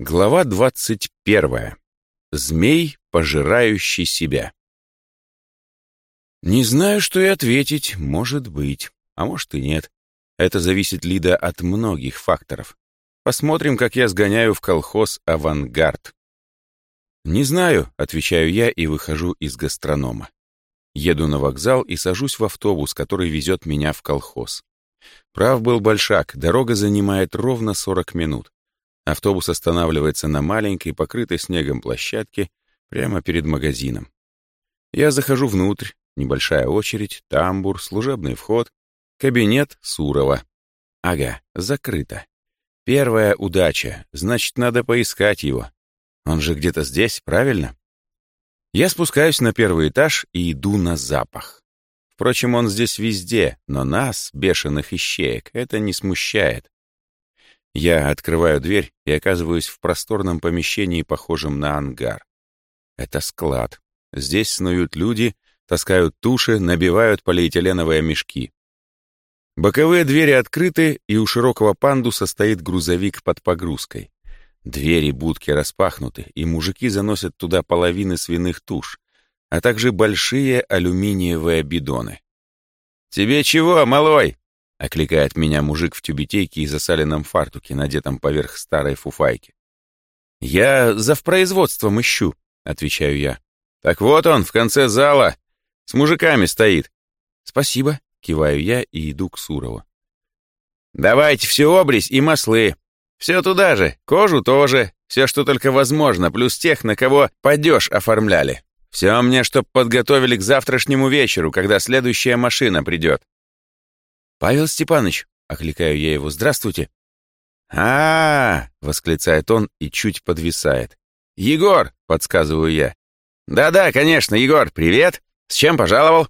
Глава 21. Змей, пожирающий себя. Не знаю, что и ответить, может быть, а может и нет. Это зависит, Лида, от многих факторов. Посмотрим, как я сгоняю в колхоз «Авангард». «Не знаю», — отвечаю я и выхожу из гастронома. Еду на вокзал и сажусь в автобус, который везет меня в колхоз. Прав был Большак, дорога занимает ровно 40 минут. Автобус останавливается на маленькой, покрытой снегом площадке прямо перед магазином. Я захожу внутрь, небольшая очередь, тамбур, служебный вход, кабинет Сурова. Ага, закрыто. Первая удача, значит, надо поискать его. Он же где-то здесь, правильно? Я спускаюсь на первый этаж и иду на запах. Впрочем, он здесь везде, но нас, бешеных ищеек, это не смущает. Я открываю дверь и оказываюсь в просторном помещении, похожем на ангар. Это склад. Здесь снуют люди, таскают туши, набивают полиэтиленовые мешки. Боковые двери открыты, и у широкого пандуса стоит грузовик под погрузкой. Двери будки распахнуты, и мужики заносят туда половины свиных туш, а также большие алюминиевые бидоны. «Тебе чего, малой?» — окликает меня мужик в тюбетейке и засаленном фартуке, надетом поверх старой фуфайки. «Я завпроизводством ищу», — отвечаю я. «Так вот он, в конце зала, с мужиками стоит». «Спасибо», — киваю я и иду к Сурову. «Давайте всю обрезь и маслы. Все туда же, кожу тоже, все, что только возможно, плюс тех, на кого падеж оформляли. Все мне, чтоб подготовили к завтрашнему вечеру, когда следующая машина придет». «Павел Степанович», — окликаю я его, — «здравствуйте». Восклицает он и чуть подвисает. «Егор», — подсказываю я. «Да-да, конечно, Егор, привет. С чем пожаловал?»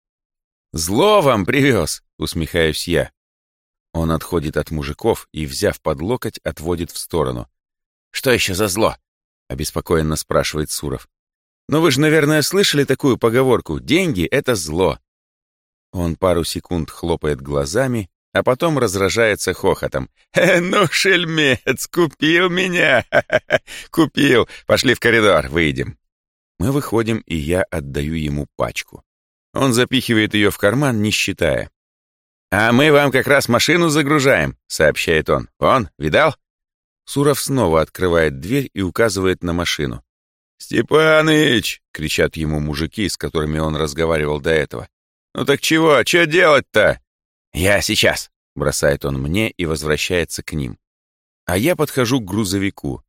«Зло вам привез», — усмехаюсь я. Он отходит от мужиков и, взяв под локоть, отводит в сторону. «Что еще за зло?» — обеспокоенно спрашивает Суров. «Ну вы же, наверное, слышали такую поговорку: деньги — это зло». Он пару секунд хлопает глазами, а потом разражается хохотом. «Ну, шельмец, купил меня! Купил! Пошли в коридор, выйдем». Мы выходим, и я отдаю ему пачку. Он запихивает ее в карман, не считая. «А мы вам как раз машину загружаем», — сообщает он. «Вон, видал?» Суров снова открывает дверь и указывает на машину. «Степаныч!» — кричат ему мужики, с которыми он разговаривал до этого. «Ну так чего? Что делать-то?» «Я сейчас», — бросает он мне и возвращается к ним. А я подхожу к грузовику.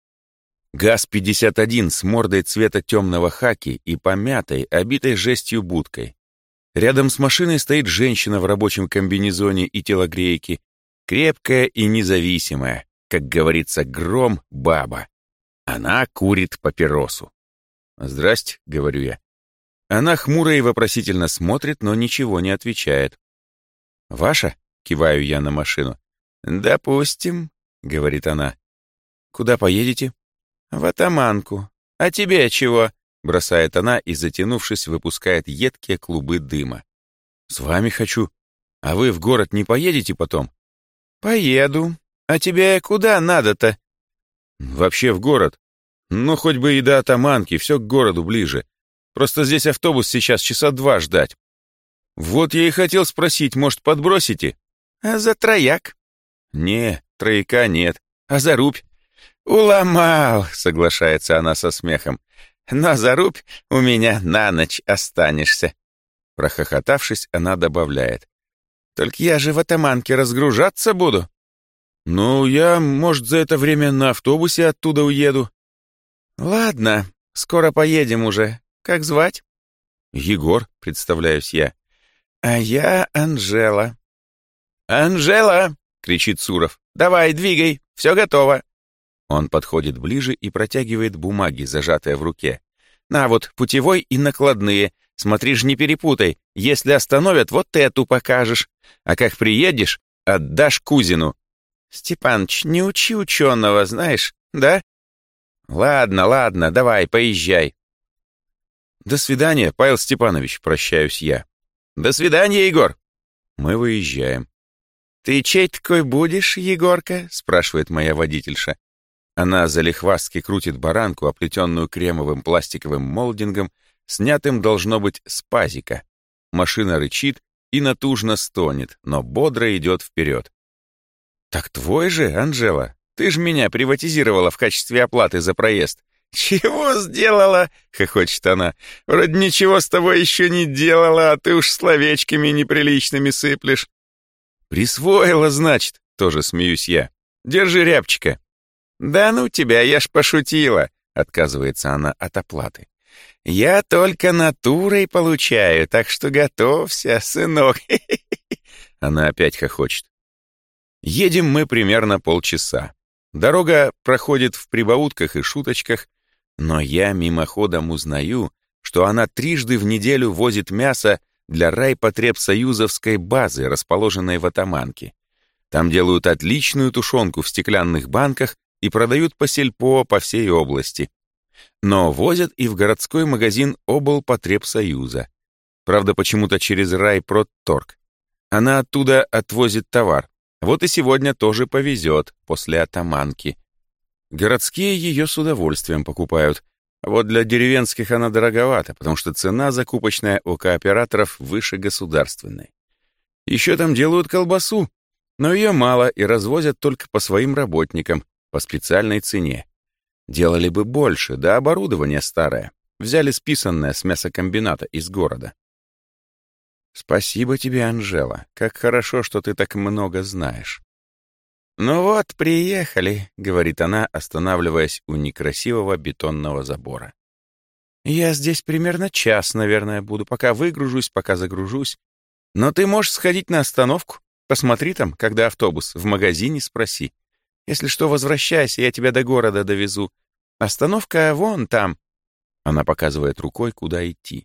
ГАЗ-51 с мордой цвета темного хаки и помятой, обитой жестью будкой. Рядом с машиной стоит женщина в рабочем комбинезоне и телогрейке, крепкая и независимая, как говорится, гром баба. Она курит папиросу. «Здрасте», — говорю я. Она хмуро и вопросительно смотрит, но ничего не отвечает. «Ваша?» — киваю я на машину. «Допустим», — говорит она. «Куда поедете?» «В Атаманку. А тебе чего?» — бросает она и, затянувшись, выпускает едкие клубы дыма. «С вами хочу. А вы в город не поедете потом?» «Поеду. А тебе куда надо-то?» «Вообще в город. Ну, хоть бы и до Атаманки, все к городу ближе. Просто здесь автобус сейчас часа 2 ждать. Вот я и хотел спросить, может, подбросите?» «А за трояк?» «Не, трояка нет. А за рубь?» «Уломал», — соглашается она со смехом. «Но за рубь у меня на ночь останешься». Прохохотавшись, она добавляет. «Только я же в Атаманке разгружаться буду». «Ну, я, может, за это время на автобусе оттуда уеду». «Ладно, скоро поедем уже. Как звать?» «Егор», — представляюсь я. «А я Анжела». «Анжела!» — кричит Суров. «Давай, двигай, все готово». Он подходит ближе и протягивает бумаги, зажатые в руке. «На вот, путевой и накладные. Смотри ж, не перепутай. Если остановят, вот эту покажешь. А как приедешь, отдашь кузину». «Степаныч, не учи ученого, знаешь, да?» «Ладно, ладно, давай, поезжай». «До свидания, Павел Степанович», — прощаюсь я. «До свидания, Егор». Мы выезжаем. «Ты чей такой будешь, Егорка?» — спрашивает моя водительша. Она залихвастски крутит баранку, оплетенную кремовым пластиковым молдингом, снятым, должно быть, с пазика. Машина рычит и натужно стонет, но бодро идет вперед. «Так твой же, Анжела? Ты ж меня приватизировала в качестве оплаты за проезд». «Чего сделала?» — хохочет она. «Вроде ничего с тобой еще не делала, а ты уж словечками неприличными сыплешь». «Присвоила, значит», — тоже смеюсь я. «Держи рябчика». «Да ну тебя, я ж пошутила», — отказывается она от оплаты. «Я только натурой получаю, так что готовься, сынок». Она опять хохочет. Едем мы примерно полчаса. Дорога проходит в прибаутках и шуточках, но я мимоходом узнаю, что она трижды в неделю возит мясо для райпотребсоюзовской базы, расположенной в Атаманке. Там делают отличную тушенку в стеклянных банках и продают по сельпо по всей области. Но возят и в городской магазин облпотребсоюза. Правда, почему-то через райпродторг. Она оттуда отвозит товар. Вот и сегодня тоже повезет после Атаманки. Городские ее с удовольствием покупают. А вот для деревенских она дороговата, потому что цена закупочная у кооператоров выше государственной. Еще там делают колбасу, но ее мало и развозят только по своим работникам, по специальной цене. Делали бы больше, да оборудование старое. Взяли списанное с мясокомбината из города. «Спасибо тебе, Анжела. Как хорошо, что ты так много знаешь». «Ну вот, приехали», — говорит она, останавливаясь у некрасивого бетонного забора. «Я здесь примерно час, наверное, буду, пока выгружусь, пока загружусь. Но ты можешь сходить на остановку. Посмотри там, когда автобус, в магазине спроси. Если что, возвращайся, я тебя до города довезу. Остановка вон там». Она показывает рукой, куда идти.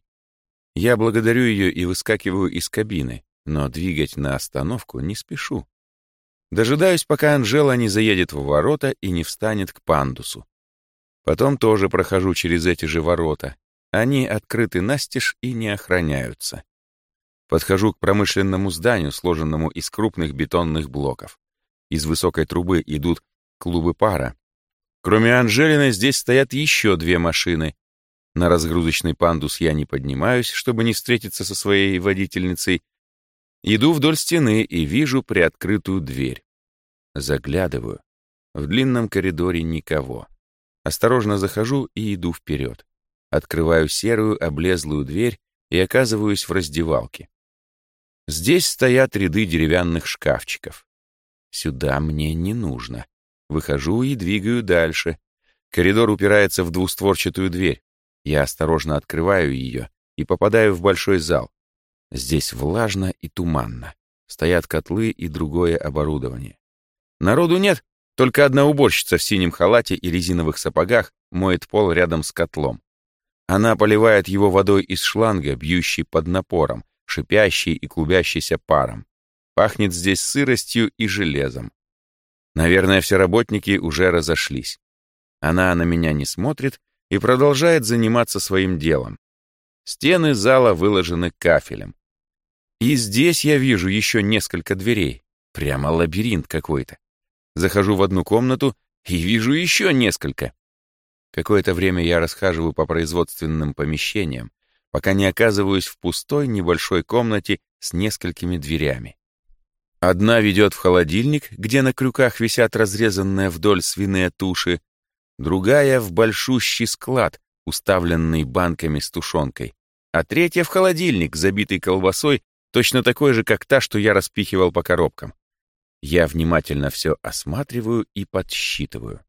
Я благодарю ее и выскакиваю из кабины, но двигать на остановку не спешу. Дожидаюсь, пока Анжела не заедет в ворота и не встанет к пандусу. Потом тоже прохожу через эти же ворота. Они открыты настежь и не охраняются. Подхожу к промышленному зданию, сложенному из крупных бетонных блоков. Из высокой трубы идут клубы пара. Кроме Анжелиной здесь стоят еще две машины. На разгрузочный пандус я не поднимаюсь, чтобы не встретиться со своей водительницей. Иду вдоль стены и вижу приоткрытую дверь. Заглядываю. В длинном коридоре никого. Осторожно захожу и иду вперед. Открываю серую облезлую дверь и оказываюсь в раздевалке. Здесь стоят ряды деревянных шкафчиков. Сюда мне не нужно. Выхожу и двигаю дальше. Коридор упирается в двустворчатую дверь. Я осторожно открываю ее и попадаю в большой зал. Здесь влажно и туманно. Стоят котлы и другое оборудование. Народу нет, только одна уборщица в синем халате и резиновых сапогах моет пол рядом с котлом. Она поливает его водой из шланга, бьющей под напором, шипящей и клубящейся паром. Пахнет здесь сыростью и железом. Наверное, все работники уже разошлись. Она на меня не смотрит и продолжает заниматься своим делом. Стены зала выложены кафелем. И здесь я вижу еще несколько дверей. Прямо лабиринт какой-то. Захожу в одну комнату и вижу еще несколько. Какое-то время я расхаживаю по производственным помещениям, пока не оказываюсь в пустой небольшой комнате с несколькими дверями. Одна ведет в холодильник, где на крюках висят разрезанные вдоль свиные туши, другая — в большущий склад, уставленный банками с тушенкой, а третья — в холодильник, забитый колбасой, точно такой же, как та, что я распихивал по коробкам. Я внимательно все осматриваю и подсчитываю.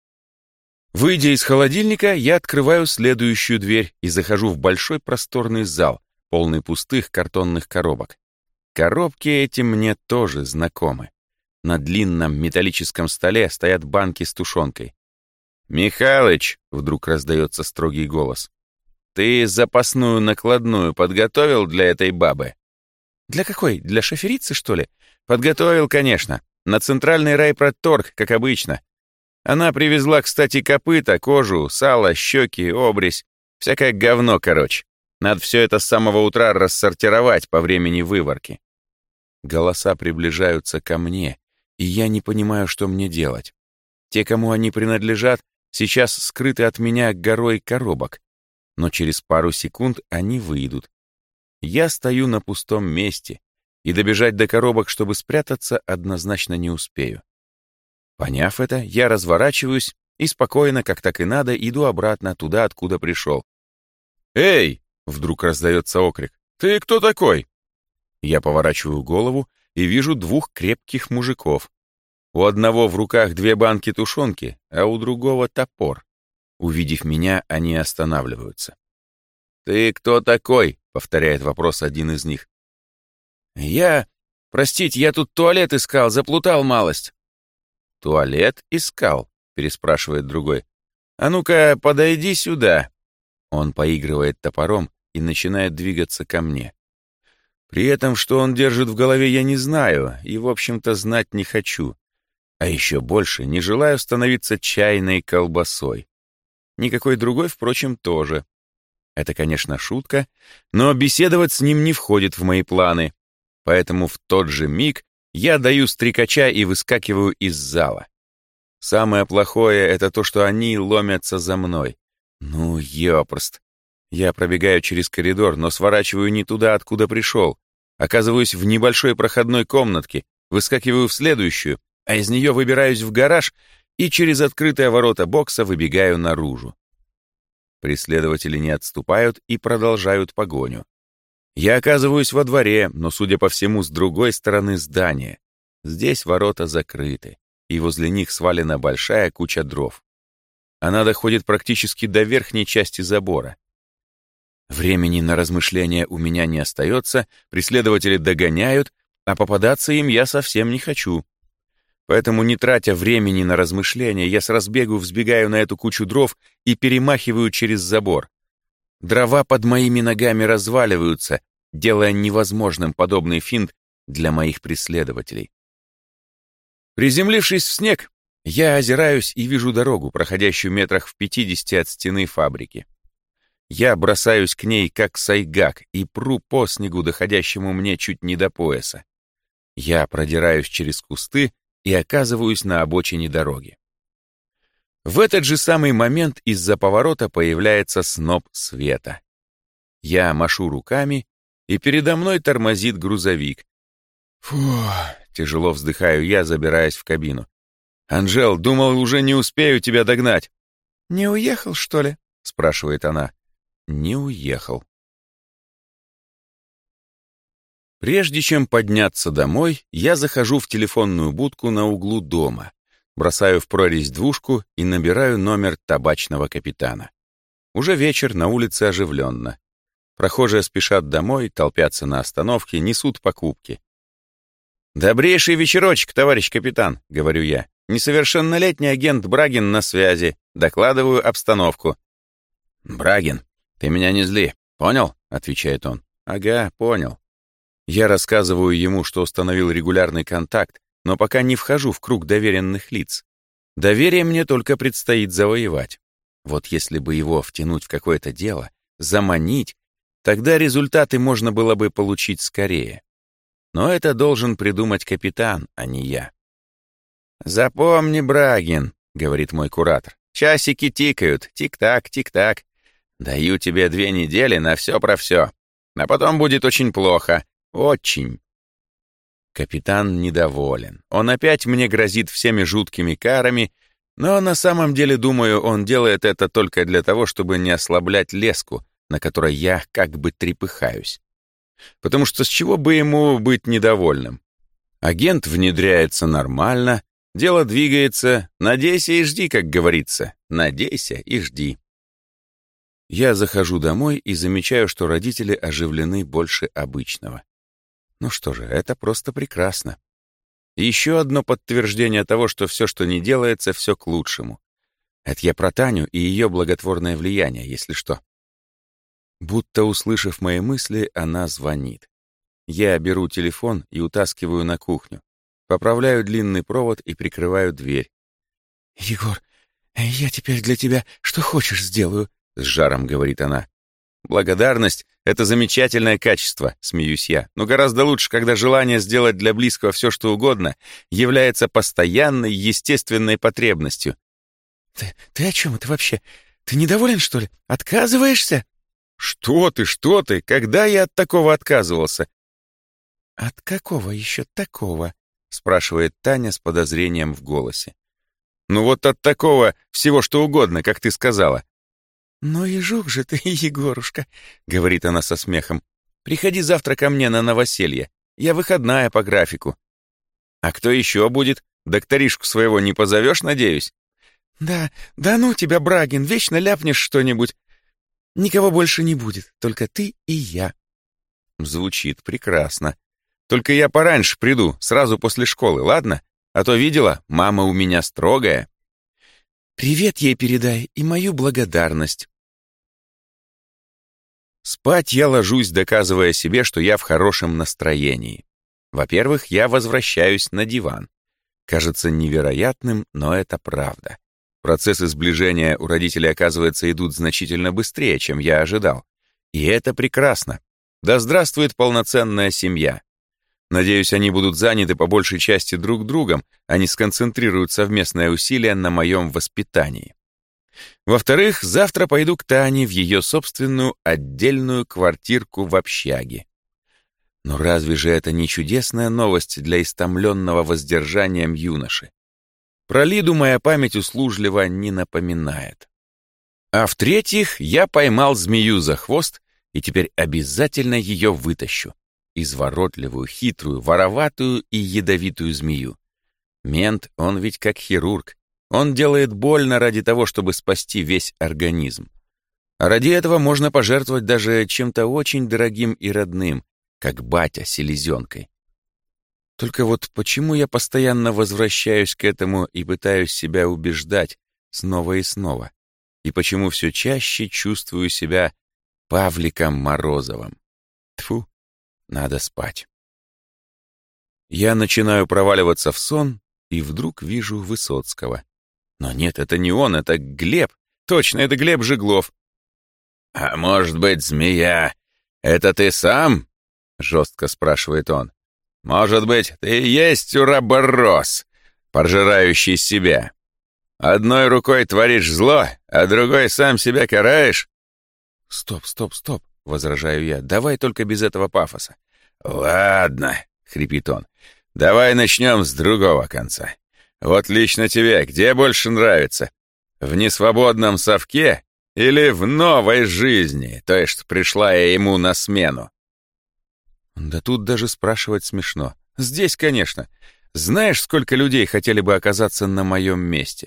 Выйдя из холодильника, я открываю следующую дверь и захожу в большой просторный зал, полный пустых картонных коробок. Коробки эти мне тоже знакомы. На длинном металлическом столе стоят банки с тушенкой. «Михалыч!» — вдруг раздается строгий голос. «Ты запасную накладную подготовил для этой бабы?» «Для какой? Для шоферицы, что ли?» «Подготовил, конечно. На центральный райпродторг, как обычно. Она привезла, кстати, копыта, кожу, сало, щеки, обрезь. Всякое говно, короче. Надо все это с самого утра рассортировать по времени выварки». Голоса приближаются ко мне, и я не понимаю, что мне делать. Те, кому они принадлежат, сейчас скрыты от меня горой коробок, но через пару секунд они выйдут. Я стою на пустом месте, и добежать до коробок, чтобы спрятаться, однозначно не успею. Поняв это, я разворачиваюсь и спокойно, как так и надо, иду обратно туда, откуда пришел. «Эй!» — вдруг раздается окрик. «Ты кто такой?» Я поворачиваю голову и вижу двух крепких мужиков. У одного в руках 2 банки тушенки, а у другого топор. Увидев меня, они останавливаются. «Ты кто такой?» — повторяет вопрос один из них. Простите, я тут туалет искал, заплутал малость». «Туалет искал?» — переспрашивает другой. «А ну-ка, подойди сюда». Он поигрывает топором и начинает двигаться ко мне. При этом, что он держит в голове, я не знаю и, в общем-то, знать не хочу. А еще больше не желаю становиться чайной колбасой. Никакой другой, впрочем, тоже. Это, конечно, шутка, но беседовать с ним не входит в мои планы. Поэтому в тот же миг я даю стрекача и выскакиваю из зала. Самое плохое — это то, что они ломятся за мной. Ну, ёпрст. Я пробегаю через коридор, но сворачиваю не туда, откуда пришел. Оказываюсь в небольшой проходной комнатке, выскакиваю в следующую, а из нее выбираюсь в гараж и через открытые ворота бокса выбегаю наружу. Преследователи не отступают и продолжают погоню. Я оказываюсь во дворе, но, судя по всему, с другой стороны здания. Здесь ворота закрыты, и возле них свалена большая куча дров. Она доходит практически до верхней части забора. Времени на размышления у меня не остается, преследователи догоняют, а попадаться им я совсем не хочу. Поэтому, не тратя времени на размышления, я с разбегу взбегаю на эту кучу дров и перемахиваю через забор. Дрова под моими ногами разваливаются, делая невозможным подобный финт для моих преследователей. Приземлившись в снег, я озираюсь и вижу дорогу, проходящую метрах в 50 от стены фабрики. Я бросаюсь к ней, как сайгак, и пру по снегу, доходящему мне чуть не до пояса. Я продираюсь через кусты и оказываюсь на обочине дороги. В этот же самый момент из-за поворота появляется сноп света. Я машу руками, и передо мной тормозит грузовик. Фу, тяжело вздыхаю я, забираясь в кабину. «Анжел, думал, уже не успею тебя догнать». «Не уехал, что ли?» — спрашивает она. «Не уехал». Прежде чем подняться домой, я захожу в телефонную будку на углу дома. Бросаю в прорезь двушку и набираю номер табачного капитана. Уже вечер, на улице оживленно. Прохожие спешат домой, толпятся на остановке, несут покупки. «Добрейший вечерочек, товарищ капитан», — говорю я. «Несовершеннолетний агент Брагин на связи. Докладываю обстановку». «Брагин, ты меня не зли, понял?» — отвечает он. «Ага, понял». Я рассказываю ему, что установил регулярный контакт, но пока не вхожу в круг доверенных лиц. Доверие мне только предстоит завоевать. Вот если бы его втянуть в какое-то дело, заманить, тогда результаты можно было бы получить скорее. Но это должен придумать капитан, а не я. «Запомни, Брагин», — говорит мой куратор, — «часики тикают, тик-так, тик-так. Даю тебе 2 недели на все про все. А потом будет очень плохо, очень». Капитан недоволен. Он опять мне грозит всеми жуткими карами, но на самом деле, думаю, он делает это только для того, чтобы не ослаблять леску, на которой я как бы трепыхаюсь. Потому что с чего бы ему быть недовольным? Агент внедряется нормально, дело двигается, надейся и жди, как говорится, надейся и жди. Я захожу домой и замечаю, что родители оживлены больше обычного. Ну что же, это просто прекрасно. И еще одно подтверждение того, что все, что не делается, все к лучшему. Это я про Таню и ее благотворное влияние, если что. Будто услышав мои мысли, она звонит. Я беру телефон и утаскиваю на кухню. Поправляю длинный провод и прикрываю дверь. «Егор, я теперь для тебя что хочешь сделаю», — с жаром говорит она. «Благодарность Это замечательное качество, смеюсь я, но гораздо лучше, когда желание сделать для близкого все, что угодно, является постоянной, естественной потребностью. Ты о чем это вообще? Ты недоволен, что ли? Отказываешься? Что ты? Когда я от такого отказывался? От какого еще такого? Спрашивает Таня с подозрением в голосе. Ну вот от такого всего, что угодно, как ты сказала. «Ну и жук же ты, Егорушка», — говорит она со смехом. «Приходи завтра ко мне на новоселье. Я выходная по графику». «А кто еще будет? Докторишку своего не позовешь, надеюсь?» «Да ну тебя, Брагин, вечно ляпнешь что-нибудь. Никого больше не будет, только ты и я». Звучит прекрасно. Только я пораньше приду, сразу после школы, ладно? А то видела, мама у меня строгая. Привет ей передай и мою благодарность. Спать я ложусь, доказывая себе, что я в хорошем настроении. Во-первых, я возвращаюсь на диван. Кажется невероятным, но это правда. Процессы сближения у родителей, оказывается, идут значительно быстрее, чем я ожидал. И это прекрасно. Да здравствует полноценная семья. Надеюсь, они будут заняты по большей части друг другом, а не сконцентрируют совместное усилие на моем воспитании. Во-вторых, завтра пойду к Тане в ее собственную отдельную квартирку в общаге. Но разве же это не чудесная новость для истомленного воздержанием юноши? Про Лиду моя память услужливо не напоминает. А в-третьих, я поймал змею за хвост и теперь обязательно ее вытащу. Изворотливую, хитрую, вороватую и ядовитую змею. Мент, он ведь как хирург. Он делает больно ради того, чтобы спасти весь организм. А ради этого можно пожертвовать даже чем-то очень дорогим и родным, как батя селезенкой. Только вот почему я постоянно возвращаюсь к этому и пытаюсь себя убеждать снова и снова? И почему все чаще чувствую себя Павликом Морозовым? Тьфу, надо спать. Я начинаю проваливаться в сон и вдруг вижу Высоцкого. Но нет, это не он, это Глеб. Точно, это Глеб Жиглов. «А может быть, змея, это ты сам?» — жестко спрашивает он. «Может быть, ты и есть уроборос, пожирающий себя? Одной рукой творишь зло, а другой сам себя караешь?» «Стоп», — возражаю я, — «давай только без этого пафоса». «Ладно», — хрипит он, — «давай начнем с другого конца. Вот лично тебе где больше нравится? В несвободном совке или в новой жизни, то есть пришла я ему на смену?» Да тут даже спрашивать смешно. Здесь, конечно. Знаешь, сколько людей хотели бы оказаться на моем месте?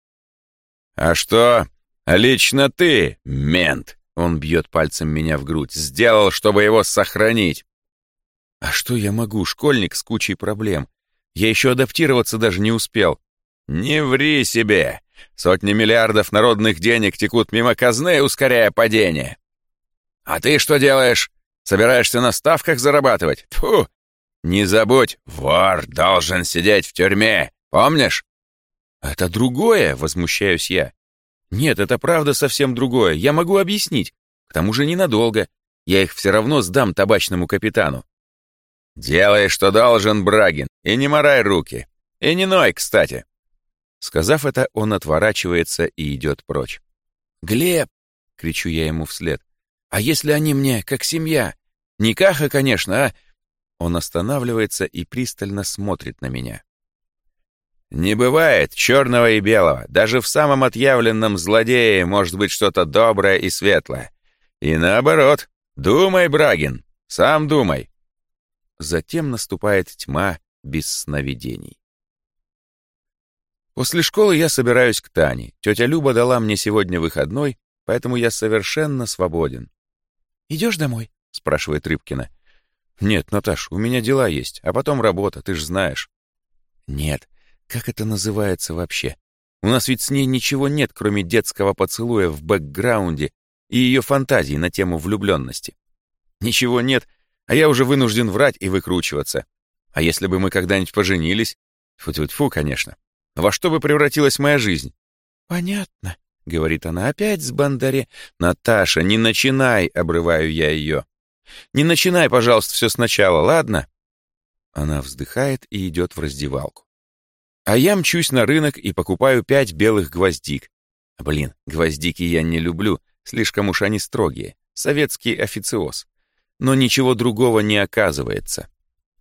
«А что, лично ты, мент?» — он бьет пальцем меня в грудь. «Сделал, чтобы его сохранить». А что я могу, школьник с кучей проблем? Я еще адаптироваться даже не успел. Не ври себе. Сотни миллиардов народных денег текут мимо казны, ускоряя падение. А ты что делаешь? Собираешься на ставках зарабатывать? Тьфу! Не забудь, вор должен сидеть в тюрьме, помнишь? Это другое, возмущаюсь я. Нет, это правда совсем другое. Я могу объяснить. К тому же ненадолго. Я их все равно сдам табачному капитану. «Делай, что должен, Брагин, и не морай руки. И не ной, кстати». Сказав это, он отворачивается и идет прочь. «Глеб!» — кричу я ему вслед. «А если они мне как семья? Не Каха, конечно, а...» Он останавливается и пристально смотрит на меня. «Не бывает черного и белого. Даже в самом отъявленном злодее может быть что-то доброе и светлое. И наоборот. Думай, Брагин, сам думай». Затем наступает тьма без сновидений. После школы я собираюсь к Тане. Тетя Люба дала мне сегодня выходной, поэтому я совершенно свободен. «Идешь домой?» — спрашивает Рыбкина. «Нет, Наташ, у меня дела есть, а потом работа, ты ж знаешь». «Нет, как это называется вообще? У нас ведь с ней ничего нет, кроме детского поцелуя в бэкграунде и ее фантазий на тему влюбленности. Ничего нет, а я уже вынужден врать и выкручиваться. А если бы мы когда-нибудь поженились? Тьфу-тьфу-тьфу, конечно. Во что бы превратилась моя жизнь?» «Понятно», — говорит она, опять с Бондаре. Наташа, не начинай, обрываю я ее. Не начинай, пожалуйста, все сначала, ладно? Она вздыхает и идет в раздевалку. А я мчусь на рынок и покупаю 5 белых гвоздик. Блин, гвоздики я не люблю, слишком уж они строгие. Советский официоз. Но ничего другого не оказывается.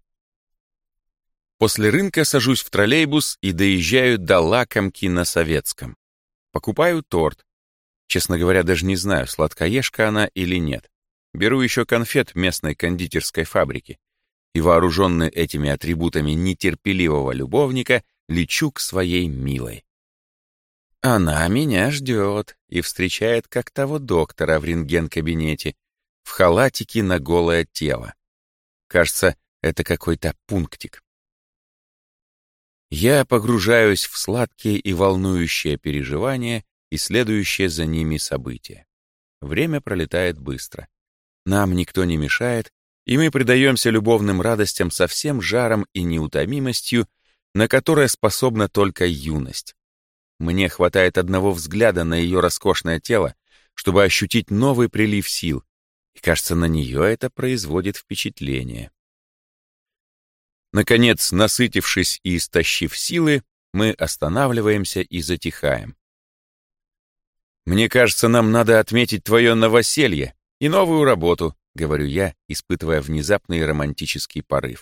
После рынка сажусь в троллейбус и доезжаю до Лакомки на Советском. Покупаю торт. Честно говоря, даже не знаю, сладкоежка она или нет. Беру еще конфет местной кондитерской фабрики. И, вооруженный этими атрибутами нетерпеливого любовника, лечу к своей милой. Она меня ждет и встречает как того доктора в рентген-кабинете, в халатике на голое тело. Кажется, это какой-то пунктик. Я погружаюсь в сладкие и волнующие переживания и следующие за ними события. Время пролетает быстро. Нам никто не мешает, и мы предаемся любовным радостям со всем жаром и неутомимостью, на которое способна только юность. Мне хватает одного взгляда на ее роскошное тело, чтобы ощутить новый прилив сил, и, кажется, на нее это производит впечатление. Наконец, насытившись и истощив силы, мы останавливаемся и затихаем. «Мне кажется, нам надо отметить твое новоселье и новую работу», — говорю я, испытывая внезапный романтический порыв.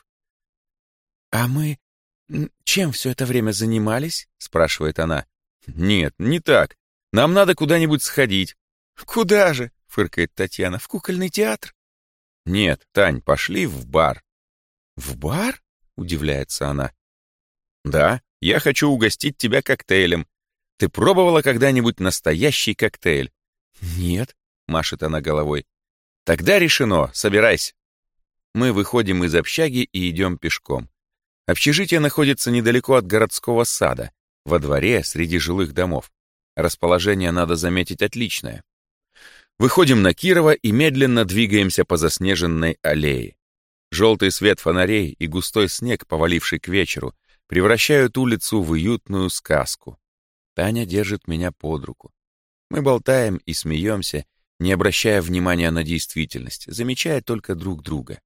«А мы чем все это время занимались?» — спрашивает она. «Нет, не так. Нам надо куда-нибудь сходить». «Куда же?» — фыркает Татьяна. «В кукольный театр?» «Нет, Тань, пошли в бар». «В бар?» — удивляется она. «Да, я хочу угостить тебя коктейлем. Ты пробовала когда-нибудь настоящий коктейль?» «Нет», — машет она головой. «Тогда решено, собирайся». Мы выходим из общаги и идем пешком. Общежитие находится недалеко от городского сада, во дворе среди жилых домов. Расположение, надо заметить, отличное. Выходим на Кирова и медленно двигаемся по заснеженной аллее. Желтый свет фонарей и густой снег, поваливший к вечеру, превращают улицу в уютную сказку. Таня держит меня под руку. Мы болтаем и смеемся, не обращая внимания на действительность, замечая только друг друга.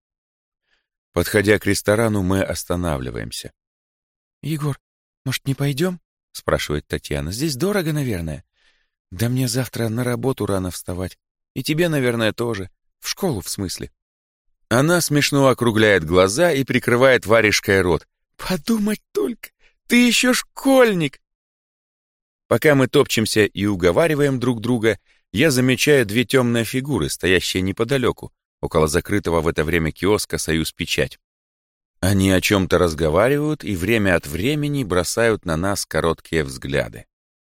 Подходя к ресторану, мы останавливаемся. «Егор, может, не пойдем?» — спрашивает Татьяна. «Здесь дорого, наверное. Да мне завтра на работу рано вставать. И тебе, наверное, тоже. В школу, в смысле». Она смешно округляет глаза и прикрывает варежкой рот. «Подумать только, ты еще школьник!» Пока мы топчемся и уговариваем друг друга, я замечаю 2 темные фигуры, стоящие неподалеку, около закрытого в это время киоска «Союз Печать». Они о чем-то разговаривают и время от времени бросают на нас короткие взгляды.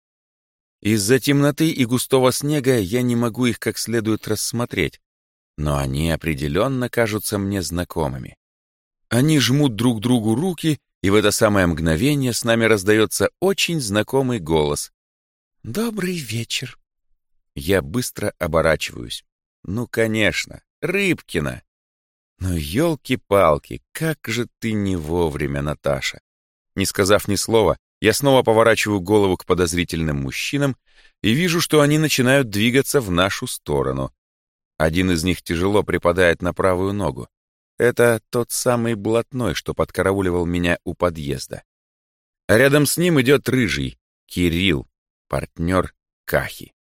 Из-за темноты и густого снега я не могу их как следует рассмотреть, но они определенно кажутся мне знакомыми. Они жмут друг другу руки, и в это самое мгновение с нами раздается очень знакомый голос. «Добрый вечер». Я быстро оборачиваюсь. Ну, конечно, Рыбкина. Но елки-палки, как же ты не вовремя, Наташа. Не сказав ни слова, я снова поворачиваю голову к подозрительным мужчинам и вижу, что они начинают двигаться в нашу сторону. Один из них тяжело припадает на правую ногу. Это тот самый блатной, что подкарауливал меня у подъезда. А рядом с ним идет рыжий, Кирилл, партнер Кахи.